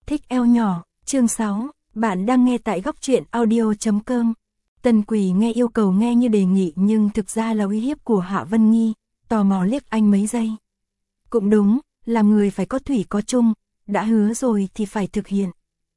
Thích eo nhỏ, chương 6, bạn đang nghe tại góc truyện audio.com. Tần Quỳ nghe yêu cầu nghe như đề nghị nhưng thực ra là uy hiếp của Hạ Vân Nghi, tò mò liếc anh mấy giây. Cũng đúng, làm người phải có thủy có chung, đã hứa rồi thì phải thực hiện.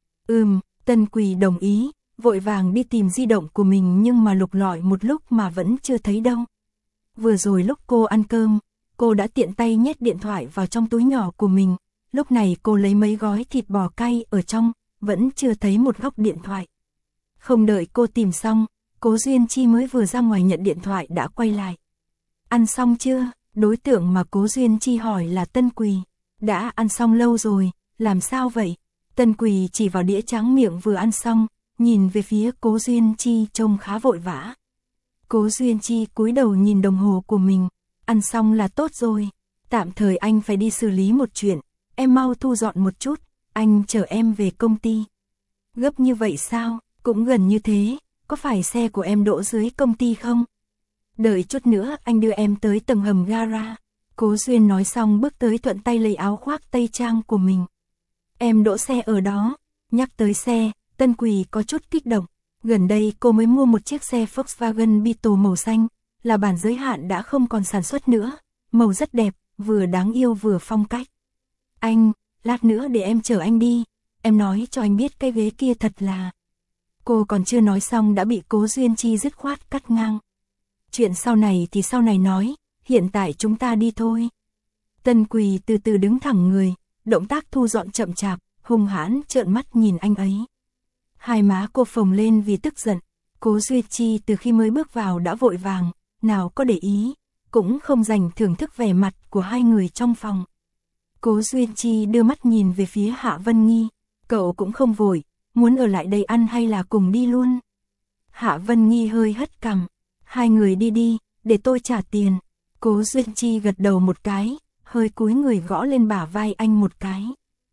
Tần Quỳ đồng ý, vội vàng đi tìm di động của mình nhưng mà lục lọi một lúc mà vẫn chưa thấy đâu. Vừa rồi lúc cô ăn cơm, cô đã tiện tay nhét điện thoại vào trong túi nhỏ của mình. Lúc này cô lấy mấy gói thịt bò cay ở trong, vẫn chưa thấy một góc điện thoại. Không đợi cô tìm xong, Cố Duyên Chi mới vừa ra ngoài nhận điện thoại đã quay lại. Ăn xong chưa? Đối tượng mà Cố Duyên Chi hỏi là Tân Quỳ. Đã ăn xong lâu rồi, làm sao vậy? Tân Quỳ chỉ vào đĩa tráng miệng vừa ăn xong, nhìn về phía Cố Duyên Chi trông khá vội vã. Cố Duyên Chi cúi đầu nhìn đồng hồ của mình, ăn xong là tốt rồi. Tạm thời anh phải đi xử lý một chuyện, em mau thu dọn một chút, anh chở em về công ty. Gấp như vậy sao? Cũng gần như thế, có phải xe của em đỗ dưới công ty không? Đợi chút nữa anh đưa em tới tầng hầm gara. Cố Duyên nói xong bước tới thuận tay lấy áo khoác tây trang của mình. Em đỗ xe ở đó. Nhắc tới xe, Tân Quỳ có chút kích động. Gần đây cô mới mua một chiếc xe Volkswagen Beetle màu xanh, là bản giới hạn đã không còn sản xuất nữa. Màu rất đẹp, vừa đáng yêu vừa phong cách. Anh, lát nữa để em chở anh đi. Em nói cho anh biết cái ghế kia thật là... Cô còn chưa nói xong đã bị Cố Duyên Chi dứt khoát cắt ngang. Chuyện sau này thì sau này nói, hiện tại chúng ta đi thôi. Tân Quỳ từ từ đứng thẳng người, động tác thu dọn chậm chạp, hung hãn trợn mắt nhìn anh ấy. Hai má cô phồng lên vì tức giận. Cố Duyên Chi từ khi mới bước vào đã vội vàng, nào có để ý, cũng không dành thưởng thức vẻ mặt của hai người trong phòng. Cố Duyên Chi đưa mắt nhìn về phía Hạ Vân Nghi, cậu cũng không vội, muốn ở lại đây ăn hay là cùng đi luôn? Hạ Vân Nghi hơi hất cằm, hai người đi đi, để tôi trả tiền. Cố Duyên Chi gật đầu một cái, hơi cúi người gõ lên bả vai anh một cái.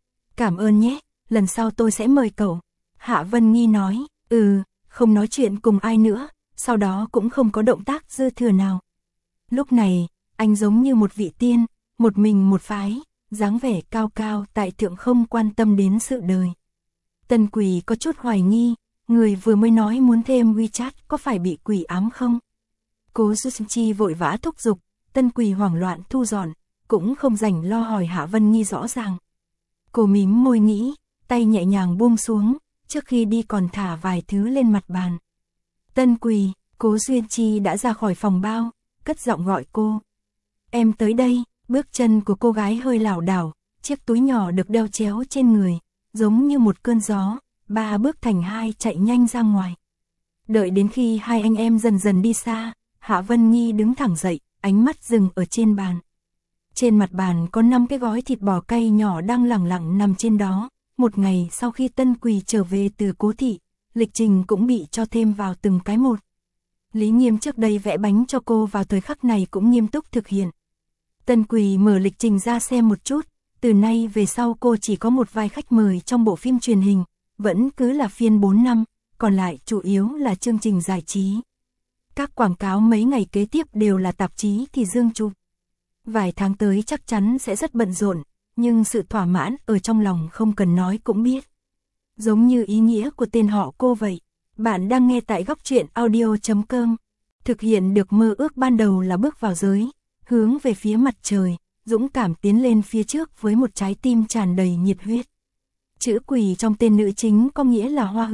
Cảm ơn nhé, lần sau tôi sẽ mời cậu. Hạ Vân Nghi nói, không nói chuyện cùng ai nữa, sau đó cũng không có động tác dư thừa nào. Lúc này, anh giống như một vị tiên, một mình một phái, dáng vẻ cao cao tại thượng không quan tâm đến sự đời. Tân Quỳ có chút hoài nghi, người vừa mới nói muốn thêm WeChat có phải bị quỷ ám không? Cố Duyên Chi vội vã thúc giục, Tân Quỳ hoảng loạn thu dọn, cũng không rảnh lo hỏi Hạ Vân Nghi rõ ràng. Cô mím môi nghĩ, tay nhẹ nhàng buông xuống, trước khi đi còn thả vài thứ lên mặt bàn. Tân Quỳ, Cố Duyên Chi đã ra khỏi phòng bao, cất giọng gọi cô. Em tới đây. Bước chân của cô gái hơi lảo đảo, chiếc túi nhỏ được đeo chéo trên người, giống như một cơn gió, 3 bước thành 2 chạy nhanh ra ngoài. Đợi đến khi hai anh em dần dần đi xa, Hạ Vân Nghi đứng thẳng dậy, ánh mắt dừng ở trên bàn. Trên mặt bàn có 5 cái gói thịt bò cay nhỏ đang lẳng lặng nằm trên đó. Một ngày sau khi Tân Quỳ trở về từ Cố thị, lịch trình cũng bị cho thêm vào từng cái một. Lý Nghiêm trước đây vẽ bánh cho cô vào thời khắc này cũng nghiêm túc thực hiện. Tân Quỳ mở lịch trình ra xem một chút, từ nay về sau cô chỉ có một vài khách mời trong bộ phim truyền hình, vẫn cứ là phiên 4 năm, còn lại chủ yếu là chương trình giải trí. Các quảng cáo mấy ngày kế tiếp đều là tạp chí thì dương chụp. Vài tháng tới chắc chắn sẽ rất bận rộn, nhưng sự thỏa mãn ở trong lòng không cần nói cũng biết. Giống như ý nghĩa của tên họ cô vậy. Bạn đang nghe tại góc truyện audio.com. Thực hiện được mơ ước ban đầu là bước vào giới, hướng về phía mặt trời, dũng cảm tiến lên phía trước với một trái tim tràn đầy nhiệt huyết. Chữ Quỳ trong tên nữ chính có nghĩa là hoa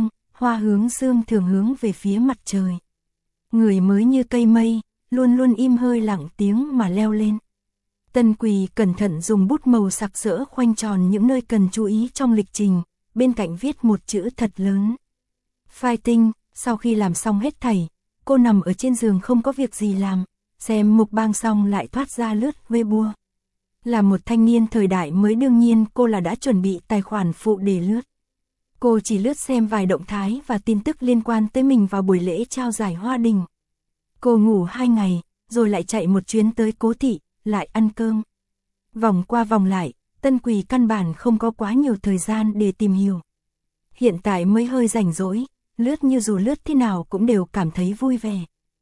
hướng dương thường hướng về phía mặt trời. Người mới như cây mây, luôn luôn im hơi lặng tiếng mà leo lên. Tân Quỳ cẩn thận dùng bút màu sặc sỡ khoanh tròn những nơi cần chú ý trong lịch trình, bên cạnh viết một chữ thật lớn. Fighting. Sau khi làm xong hết thảy, cô nằm ở trên giường không có việc gì làm, xem mukbang xong lại thoát ra lướt Weibo. Là một thanh niên thời đại mới đương nhiên cô là đã chuẩn bị tài khoản phụ để lướt. Cô chỉ lướt xem vài động thái và tin tức liên quan tới mình vào buổi lễ trao giải Hoa Đình. Cô ngủ 2 ngày, rồi lại chạy một chuyến tới Cố thị, lại ăn cơm. Vòng qua vòng lại, Tân Quỳ căn bản không có quá nhiều thời gian để tìm hiểu. Hiện tại mới hơi rảnh rỗi, lướt như dù lướt thế nào cũng đều cảm thấy vui vẻ.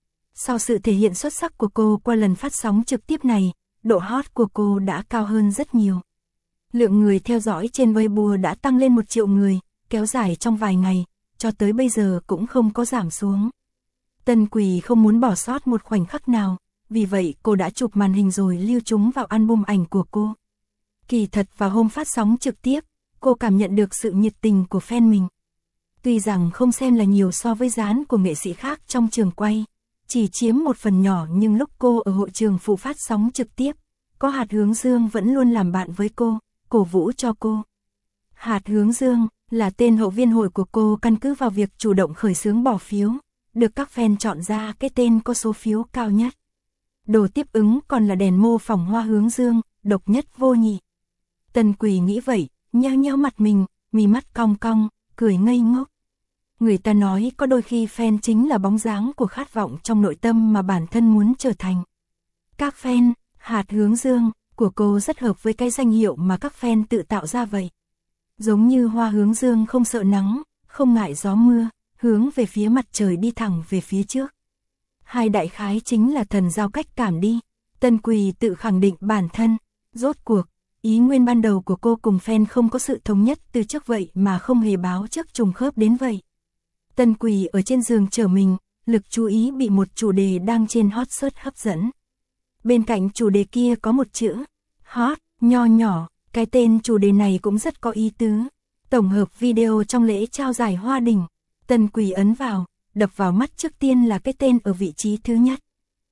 Sau sự thể hiện xuất sắc của cô qua lần phát sóng trực tiếp này, độ hot của cô đã cao hơn rất nhiều. Lượng người theo dõi trên Weibo đã tăng lên 1 triệu người, kéo dài trong vài ngày, cho tới bây giờ cũng không có giảm xuống. Tân Quỳ không muốn bỏ sót một khoảnh khắc nào, vì vậy cô đã chụp màn hình rồi lưu chúng vào album ảnh của cô. Kỳ thật vào hôm phát sóng trực tiếp, cô cảm nhận được sự nhiệt tình của fan mình. Tuy rằng không xem là nhiều so với dáng của nghệ sĩ khác trong trường quay, chỉ chiếm một phần nhỏ, nhưng lúc cô ở hội trường phụ phát sóng trực tiếp, có Hạt Hướng Dương vẫn luôn làm bạn với cô, cổ vũ cho cô. Hạt Hướng Dương là tên hậu viên hội của cô, căn cứ vào việc chủ động khởi xướng bỏ phiếu, được các fan chọn ra cái tên có số phiếu cao nhất. Đồ tiếp ứng còn là đèn mô phỏng Hoa Hướng Dương, độc nhất vô nhị. Tân Quỳ nghĩ vậy, nheo nheo mặt mình, mí mắt cong cong, cười ngây ngốc. Người ta nói có đôi khi fan chính là bóng dáng của khát vọng trong nội tâm mà bản thân muốn trở thành. Các fan, Hạt Hướng Dương của cô rất hợp với cái danh hiệu mà các fan tự tạo ra vậy. Giống như Hoa Hướng Dương không sợ nắng, không ngại gió mưa, hướng về phía mặt trời đi thẳng về phía trước. Hai đại khái chính là thần giao cách cảm đi. Tân Quỳ tự khẳng định bản thân. Rốt cuộc, ý nguyên ban đầu của cô cùng fan không có sự thống nhất từ trước vậy mà không hề báo trước trùng khớp đến vậy. Tân Quỳ ở trên giường chờ mình, lực chú ý bị một chủ đề đang trên hot search hấp dẫn. Bên cạnh chủ đề kia có một chữ hot, nho nhỏ, cái tên chủ đề này cũng rất có ý tứ. Tổng hợp video trong lễ trao giải Hoa Đỉnh. Tân Quỳ ấn vào, đập vào mắt trước tiên là cái tên ở vị trí thứ nhất.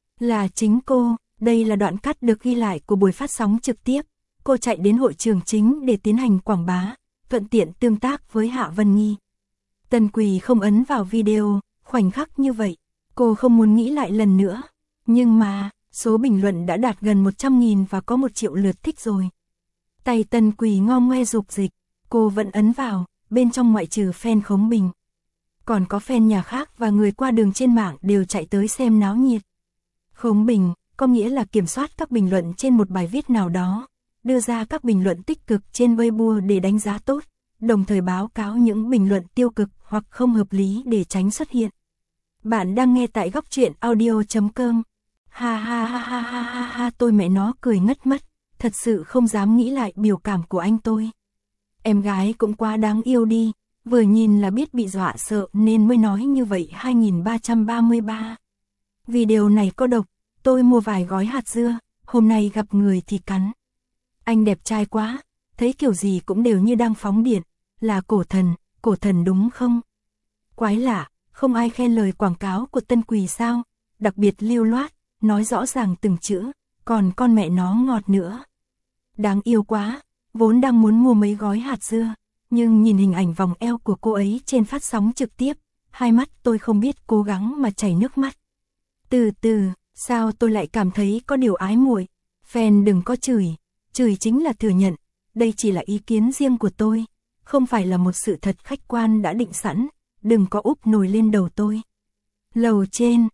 Là chính cô, đây là đoạn cắt được ghi lại của buổi phát sóng trực tiếp. Cô chạy đến hội trường chính để tiến hành quảng bá, thuận tiện tương tác với Hạ Vân Nghi. Tân Quỳ không ấn vào video, khoảnh khắc như vậy, cô không muốn nghĩ lại lần nữa. Nhưng mà, số bình luận đã đạt gần 100.000 và có 1 triệu lượt thích rồi. Tay Tân Quỳ ngo ngoe rục dịch, cô vẫn ấn vào, bên trong ngoại trừ fan Khống Bình. Còn có fan nhà khác và người qua đường trên mạng đều chạy tới xem náo nhiệt. Khống Bình, có nghĩa là kiểm soát các bình luận trên một bài viết nào đó, đưa ra các bình luận tích cực trên Weibo để đánh giá tốt, đồng thời báo cáo những bình luận tiêu cực hoặc không hợp lý để tránh xuất hiện. Bạn đang nghe tại Góc Truyện Audio.com. Ha ha ha ha ha ha ha, tôi mẹ nó cười ngất mất, thật sự không dám nghĩ lại biểu cảm của anh tôi. Em gái cũng quá đáng yêu đi, vừa nhìn là biết bị dọa sợ nên mới nói như vậy. 2333. Video này có độc, tôi mua vài gói hạt dưa, hôm nay gặp người thì cắn. Anh đẹp trai quá, thấy kiểu gì cũng đều như đang phóng điện, là cổ thần đúng không? Quái lạ, không ai khen lời quảng cáo của Tân Quỳ sao, đặc biệt lưu loát, nói rõ ràng từng chữ, còn con mẹ nó ngọt nữa. Đáng yêu quá, vốn đang muốn mua mấy gói hạt dưa, nhưng nhìn hình ảnh vòng eo của cô ấy trên phát sóng trực tiếp, hai mắt tôi không biết cố gắng mà chảy nước mắt. Từ từ, sao tôi lại cảm thấy có điều ái muội? Fan đừng có chửi chính là thừa nhận, đây chỉ là ý kiến riêng của tôi, không phải là một sự thật khách quan đã định sẵn, đừng có úp nổi lên đầu tôi. Lầu trên,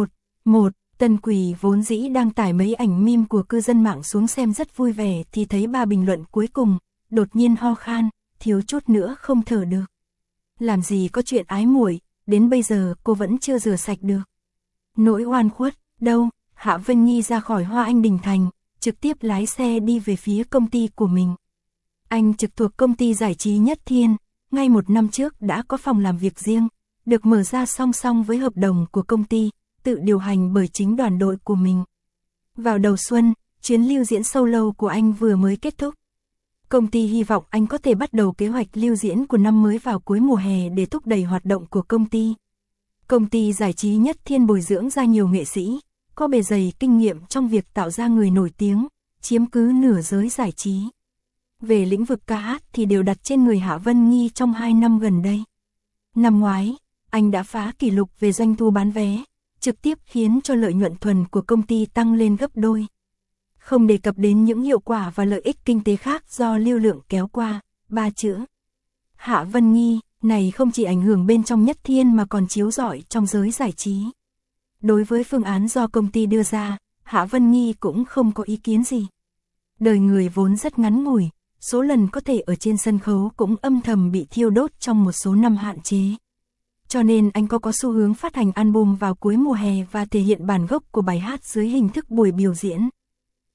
Tân Quỳ vốn dĩ đang tải mấy ảnh meme của cư dân mạng xuống xem rất vui vẻ thì thấy 3 bình luận cuối cùng, đột nhiên ho khan, thiếu chút nữa không thở được. Làm gì có chuyện ái muội, đến bây giờ cô vẫn chưa rửa sạch được. Nỗi oan khuất, đâu, Hạ Vân Nhi ra khỏi Hoa Anh Đình Thành, trực tiếp lái xe đi về phía công ty của mình. Anh trực thuộc công ty giải trí Nhất Thiên, ngay 1 năm trước đã có phòng làm việc riêng, được mở ra song song với hợp đồng của công ty, tự điều hành bởi chính đoàn đội của mình. Vào đầu xuân, chuyến lưu diễn solo của anh vừa mới kết thúc. Công ty hy vọng anh có thể bắt đầu kế hoạch lưu diễn của năm mới vào cuối mùa hè để thúc đẩy hoạt động của công ty. Công ty giải trí Nhất Thiên bồi dưỡng ra nhiều nghệ sĩ, có bề dày kinh nghiệm trong việc tạo ra người nổi tiếng, chiếm cứ nửa giới giải trí. Về lĩnh vực ca hát thì đều đặt trên người Hạ Vân Nghi trong 2 năm gần đây. Năm ngoái, anh đã phá kỷ lục về doanh thu bán vé, trực tiếp khiến cho lợi nhuận thuần của công ty tăng lên gấp đôi. Không đề cập đến những hiệu quả và lợi ích kinh tế khác do lưu lượng kéo qua, 3 chữ. Hạ Vân Nghi này không chỉ ảnh hưởng bên trong Nhất Thiên mà còn chiếu rọi trong giới giải trí. Đối với phương án do công ty đưa ra, Hạ Vân Nghi cũng không có ý kiến gì. Đời người vốn rất ngắn ngủi, số lần có thể ở trên sân khấu cũng âm thầm bị thiêu đốt trong một số năm hạn chế. Cho nên anh có xu hướng phát hành album vào cuối mùa hè và thể hiện bản gốc của bài hát dưới hình thức buổi biểu diễn.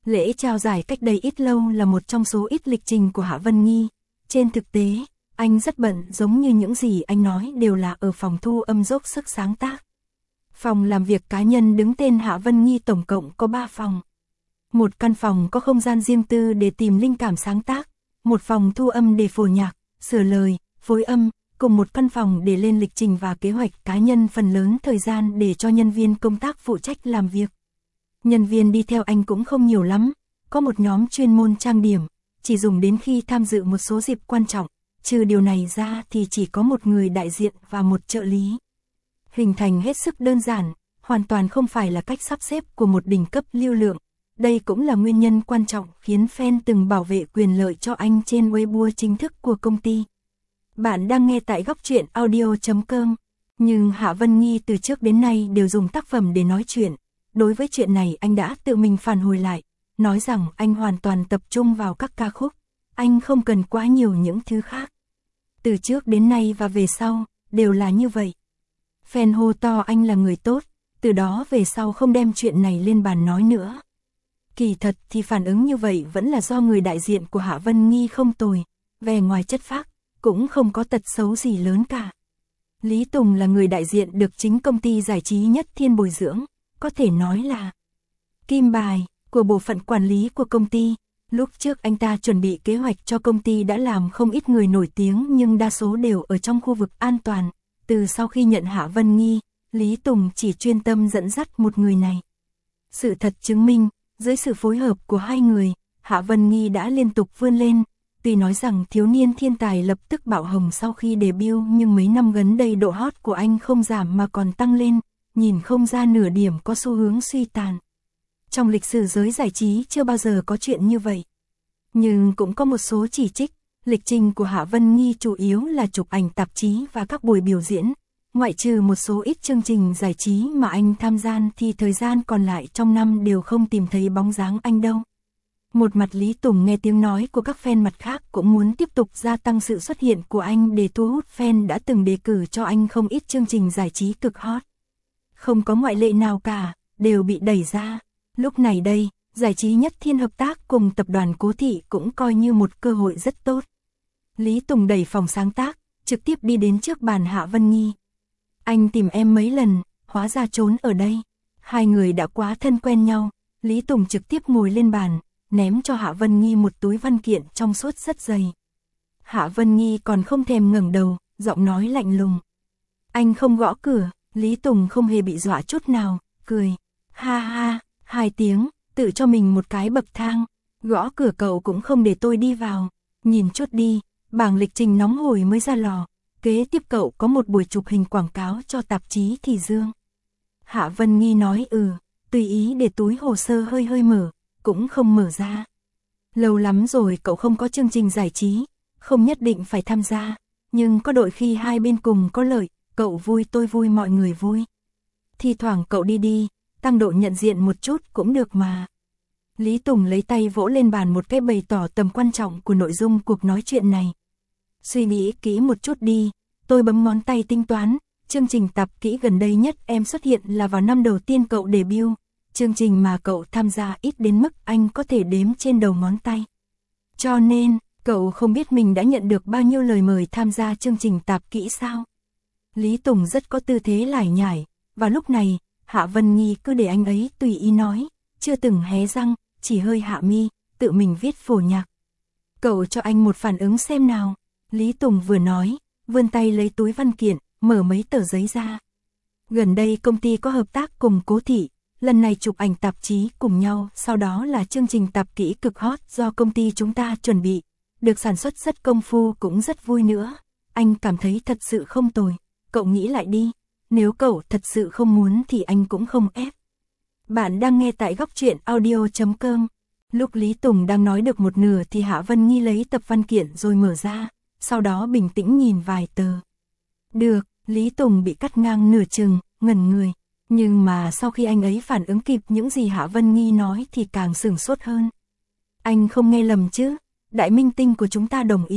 Lễ trao giải cách đây ít lâu là một trong số ít lịch trình của Hạ Vân Nghi. Trên thực tế, anh rất bận, giống như những gì anh nói đều là ở phòng thu âm dốc sức sáng tác. Phòng làm việc cá nhân đứng tên Hạ Vân Nghi tổng cộng có 3 phòng. Một căn phòng có không gian riêng tư để tìm linh cảm sáng tác, một phòng thu âm để phổ nhạc, sửa lời, phối âm, cùng một căn phòng để lên lịch trình và kế hoạch cá nhân, phần lớn thời gian để cho nhân viên công tác phụ trách làm việc. Nhân viên đi theo anh cũng không nhiều lắm, có một nhóm chuyên môn trang điểm, chỉ dùng đến khi tham dự một số dịp quan trọng, trừ điều này ra thì chỉ có một người đại diện và một trợ lý. Hình thành hết sức đơn giản, hoàn toàn không phải là cách sắp xếp của một đỉnh cấp lưu lượng. Đây cũng là nguyên nhân quan trọng khiến fan từng bảo vệ quyền lợi cho anh trên Weibo chính thức của công ty. Bạn đang nghe tại góc truyện audio.com. Nhưng Hạ Vân Nghi từ trước đến nay đều dùng tác phẩm để nói chuyện. Đối với chuyện này anh đã tự mình phản hồi lại, nói rằng anh hoàn toàn tập trung vào các ca khúc. Anh không cần quá nhiều những thứ khác. Từ trước đến nay và về sau, đều là như vậy. Fan hô to anh là người tốt, từ đó về sau không đem chuyện này lên bàn nói nữa. Kỳ thật thì phản ứng như vậy vẫn là do người đại diện của Hạ Vân Nghi không tồi, vẻ ngoài chất phác, cũng không có tật xấu gì lớn cả. Lý Tùng là người đại diện được chính công ty giải trí Nhất Thiên bồi dưỡng, có thể nói là kim bài của bộ phận quản lý của công ty. Lúc trước anh ta chuẩn bị kế hoạch cho công ty đã làm không ít người nổi tiếng nhưng đa số đều ở trong khu vực an toàn. Từ sau khi nhận Hạ Vân Nghi, Lý Tùng chỉ chuyên tâm dẫn dắt một người này. Sự thật chứng minh, dưới sự phối hợp của hai người, Hạ Vân Nghi đã liên tục vươn lên. Tuy nói rằng thiếu niên thiên tài lập tức bạo hồng sau khi debut nhưng mấy năm gần đây độ hot của anh không giảm mà còn tăng lên, nhìn không ra nửa điểm có xu hướng suy tàn. Trong lịch sử giới giải trí chưa bao giờ có chuyện như vậy. Nhưng cũng có một số chỉ trích, lịch trình của Hạ Vân Nghi chủ yếu là chụp ảnh tạp chí và các buổi biểu diễn. Ngoại trừ một số ít chương trình giải trí mà anh tham gia thì thời gian còn lại trong năm đều không tìm thấy bóng dáng anh đâu. Một mặt Lý Tùng nghe tiếng nói của các fan, mặt khác cũng muốn tiếp tục gia tăng sự xuất hiện của anh để thu hút fan đã từng đề cử cho anh không ít chương trình giải trí cực hot. Không có ngoại lệ nào cả, đều bị đẩy ra. Lúc này đây, giải trí Nhất Thiên hợp tác cùng tập đoàn Cố Thị cũng coi như một cơ hội rất tốt. Lý Tùng đẩy phòng sáng tác, trực tiếp đi đến trước bàn Hạ Vân Nghi. Anh tìm em mấy lần, hóa ra trốn ở đây. Hai người đã quá thân quen nhau, Lý Tùng trực tiếp ngồi lên bàn, ném cho Hạ Vân Nghi một túi văn kiện trong suốt rất dày. Hạ Vân Nghi còn không thèm ngẩng đầu, giọng nói lạnh lùng. Anh không gõ cửa, Lý Tùng không hề bị dọa chút nào, cười. Ha ha, 2 tiếng, tự cho mình một cái bậc thang. Gõ cửa cậu cũng không để tôi đi vào. Nhìn chút đi, bảng lịch trình nóng hổi mới ra lò. Kế tiếp cậu có một buổi chụp hình quảng cáo cho tạp chí Thì Dương. Hạ Vân Nghi nói tùy ý để túi hồ sơ hơi mở, cũng không mở ra. Lâu lắm rồi cậu không có chương trình giải trí, không nhất định phải tham gia, nhưng có đôi khi hai bên cùng có lợi, cậu vui tôi vui mọi người vui. Thì thoảng cậu đi, tăng độ nhận diện một chút cũng được mà. Lý Tùng lấy tay vỗ lên bàn một cái bày tỏ tầm quan trọng của nội dung cuộc nói chuyện này. Suy nghĩ kỹ một chút đi, tôi bấm ngón tay tính toán, chương trình tạp kỹ gần đây nhất em xuất hiện là vào năm đầu tiên cậu debut. Chương trình mà cậu tham gia ít đến mức anh có thể đếm trên đầu ngón tay. Cho nên, cậu không biết mình đã nhận được bao nhiêu lời mời tham gia chương trình tạp kỹ sao? Lý Tùng rất có tư thế lải nhải, và lúc này, Hạ Vân Nghi cứ để anh ấy tùy ý nói, chưa từng hé răng, chỉ hơi hạ mi, tự mình viết phổ nhạc. Cậu cho anh một phản ứng xem nào. Lý Tùng vừa nói, vươn tay lấy túi văn kiện, mở mấy tờ giấy ra. Gần đây công ty có hợp tác cùng Cố Thị. Lần này chụp ảnh tạp chí cùng nhau, sau đó là chương trình tạp kỹ cực hot do công ty chúng ta chuẩn bị. Được sản xuất rất công phu cũng rất vui nữa. Anh cảm thấy thật sự không tồi. Cậu nghĩ lại đi. Nếu cậu thật sự không muốn thì anh cũng không ép. Bạn đang nghe tại góc truyện audio.com. Lúc Lý Tùng đang nói được một nửa thì Hạ Vân Nghi lấy tập văn kiện rồi mở ra. Sau đó bình tĩnh nhìn vài tờ. Được, Lý Tùng bị cắt ngang nửa chừng, ngẩn người. Nhưng mà sau khi anh ấy phản ứng kịp những gì Hạ Vân Nghi nói thì càng sửng sốt hơn. Anh không nghe lầm chứ, đại minh tinh của chúng ta đồng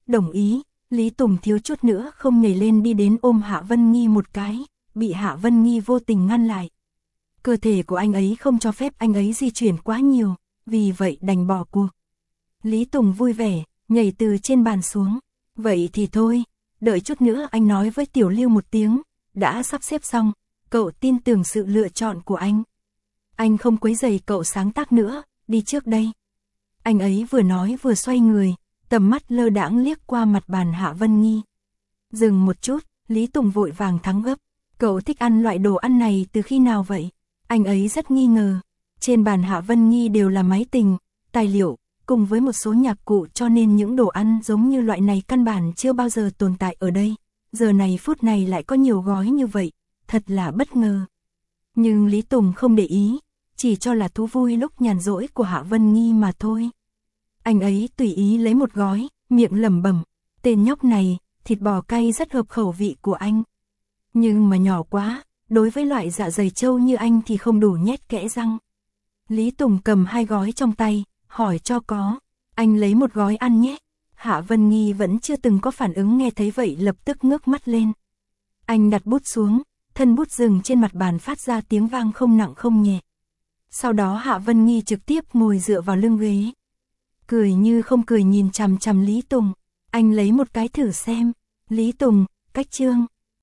ý. Lý Tùng thiếu chút nữa không nhảy lên đi đến ôm Hạ Vân Nghi một cái, bị Hạ Vân Nghi vô tình ngăn lại. Cơ thể của anh ấy không cho phép anh ấy di chuyển quá nhiều, vì vậy đành bỏ cuộc. Lý Tùng vui vẻ, nhảy từ trên bàn xuống. Vậy thì thôi, đợi chút nữa anh nói với Tiểu Lưu một tiếng, đã sắp xếp xong, cậu tin tưởng sự lựa chọn của anh. Anh không quấy rầy cậu sáng tác nữa, đi trước đây. Anh ấy vừa nói vừa xoay người, tầm mắt lơ đãng liếc qua mặt bàn Hạ Vân Nghi. Dừng một chút, Lý Tùng vội vàng thắng gấp. Cậu thích ăn loại đồ ăn này từ khi nào vậy? Anh ấy rất nghi ngờ. Trên bàn Hạ Vân Nghi đều là máy tình, tài liệu, cùng với một số nhạc cụ, cho nên những đồ ăn giống như loại này căn bản chưa bao giờ tồn tại ở đây. Giờ này phút này lại có nhiều gói như vậy, thật là bất ngờ. Nhưng Lý Tùng không để ý, chỉ cho là thú vui lúc nhàn rỗi của Hạ Vân Nghi mà thôi. Anh ấy tùy ý lấy một gói, miệng lẩm bẩm, tên nhóc này, thịt bò cay rất hợp khẩu vị của anh. Nhưng mà nhỏ quá, đối với loại dạ dày trâu như anh thì không đủ nhét kẽ răng. Lý Tùng cầm 2 gói trong tay, hỏi cho có. Anh lấy một gói ăn nhé. Hạ Vân Nghi vẫn chưa từng có phản ứng, nghe thấy vậy lập tức ngước mắt lên. Anh đặt bút xuống, thân bút dừng trên mặt bàn phát ra tiếng vang không nặng không nhẹ. Sau đó Hạ Vân Nghi trực tiếp ngồi dựa vào lưng ghế. Cười như không cười nhìn chằm chằm Lý Tùng. Anh lấy một cái thử xem. Lý Tùng, cách chương.